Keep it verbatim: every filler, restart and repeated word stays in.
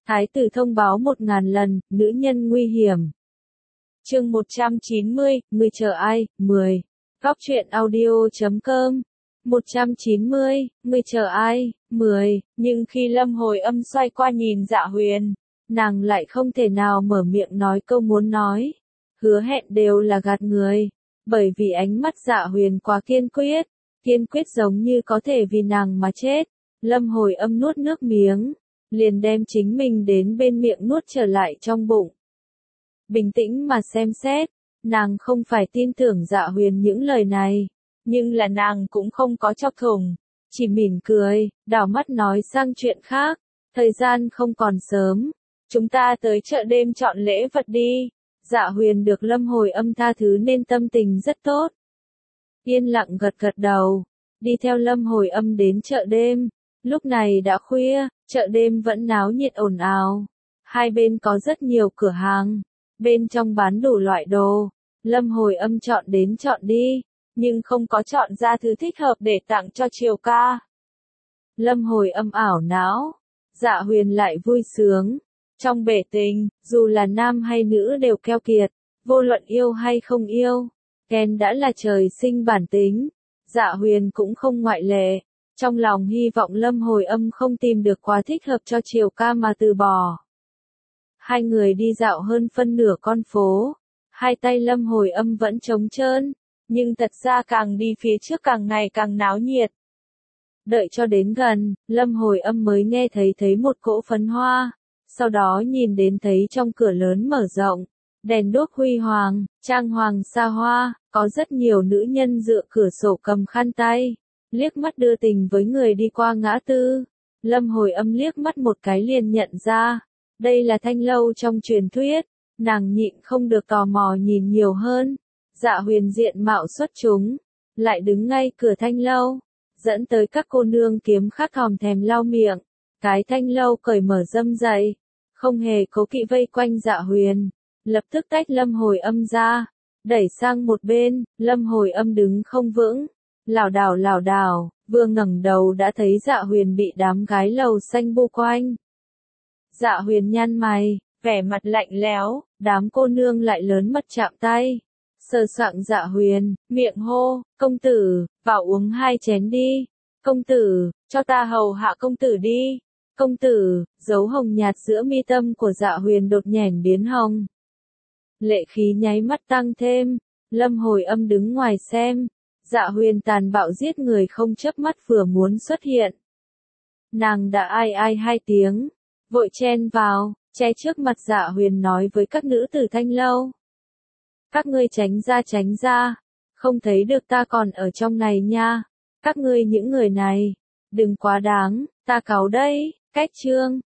Thái tử thông báo một ngàn lần, nữ nhân nguy hiểm. Chương một trăm chín mươi, người chờ ai, mười. Góc truyện audio chấm com. một trăm chín mươi, người chờ ai, mười. Nhưng khi Lâm Hồi Âm xoay qua nhìn Dạ Huyền, nàng lại không thể nào mở miệng nói câu muốn nói. Hứa hẹn đều là gạt người, bởi vì ánh mắt Dạ Huyền quá kiên quyết, kiên quyết giống như có thể vì nàng mà chết. Lâm Hồi Âm nuốt nước miếng, liền đem chính mình đến bên miệng nuốt trở lại trong bụng. Bình tĩnh mà xem xét, nàng không phải tin tưởng Dạ Huyền những lời này, nhưng là nàng cũng không có chọc thủng, chỉ mỉm cười, đảo mắt nói sang chuyện khác. Thời gian không còn sớm, chúng ta tới chợ đêm chọn lễ vật đi. Dạ Huyền được Lâm Hồi Âm tha thứ nên tâm tình rất tốt. Yên lặng gật gật đầu, đi theo Lâm Hồi Âm đến chợ đêm. Lúc này đã khuya, chợ đêm vẫn náo nhiệt ồn ào. Hai bên có rất nhiều cửa hàng, bên trong bán đủ loại đồ. Lâm Hồi Âm chọn đến chọn đi, nhưng không có chọn ra thứ thích hợp để tặng cho Triều ca. Lâm Hồi Âm ảo não, Dạ Huyền lại vui sướng. Trong bể tình, dù là nam hay nữ đều keo kiệt, vô luận yêu hay không yêu, ghen đã là trời sinh bản tính. Dạ Huyền cũng không ngoại lệ. Trong lòng hy vọng Lâm Hồi Âm không tìm được quá thích hợp cho Triều ca mà từ bỏ. Hai người đi dạo hơn phân nửa con phố, hai tay Lâm Hồi Âm vẫn trống trơn, nhưng thật ra càng đi phía trước càng ngày càng náo nhiệt. Đợi cho đến gần, Lâm Hồi Âm mới nghe thấy thấy một cỗ phấn hoa, sau đó nhìn đến thấy trong cửa lớn mở rộng, đèn đuốc huy hoàng, trang hoàng xa hoa, có rất nhiều nữ nhân dựa cửa sổ cầm khăn tay, liếc mắt đưa tình với người đi qua ngã tư. Lâm Hồi Âm liếc mắt một cái liền nhận ra, đây là thanh lâu trong truyền thuyết, nàng nhịn không được tò mò nhìn nhiều hơn. Dạ Huyền diện mạo xuất chúng, lại đứng ngay cửa thanh lâu, dẫn tới các cô nương kiếm khát hòm thèm lau miệng. Cái thanh lâu cởi mở râm rày, không hề cố kỵ vây quanh Dạ Huyền, lập tức tách Lâm Hồi Âm ra, đẩy sang một bên. Lâm Hồi Âm đứng không vững, lảo đảo lảo đảo, vừa ngẩng đầu đã thấy Dạ Huyền bị đám gái lầu xanh bu quanh. Dạ Huyền nhăn mày, vẻ mặt lạnh lẽo, đám cô nương lại lớn mật chạm tay, sờ soạng Dạ Huyền, miệng hô, công tử, vào uống hai chén đi. Công tử, cho ta hầu hạ công tử đi. Công tử, dấu hồng nhạt giữa mi tâm của Dạ Huyền đột nhẻn biến hồng. Lệ khí nháy mắt tăng thêm. Lâm Hồi Âm đứng ngoài xem, Dạ Huyền tàn bạo giết người không chớp mắt vừa muốn xuất hiện. Nàng đã ai ai hai tiếng, vội chen vào, che trước mặt Dạ Huyền nói với các nữ tử thanh lâu. Các ngươi tránh ra tránh ra, không thấy được ta còn ở trong này nha. Các ngươi những người này, đừng quá đáng, ta cáu đây. Cách chương,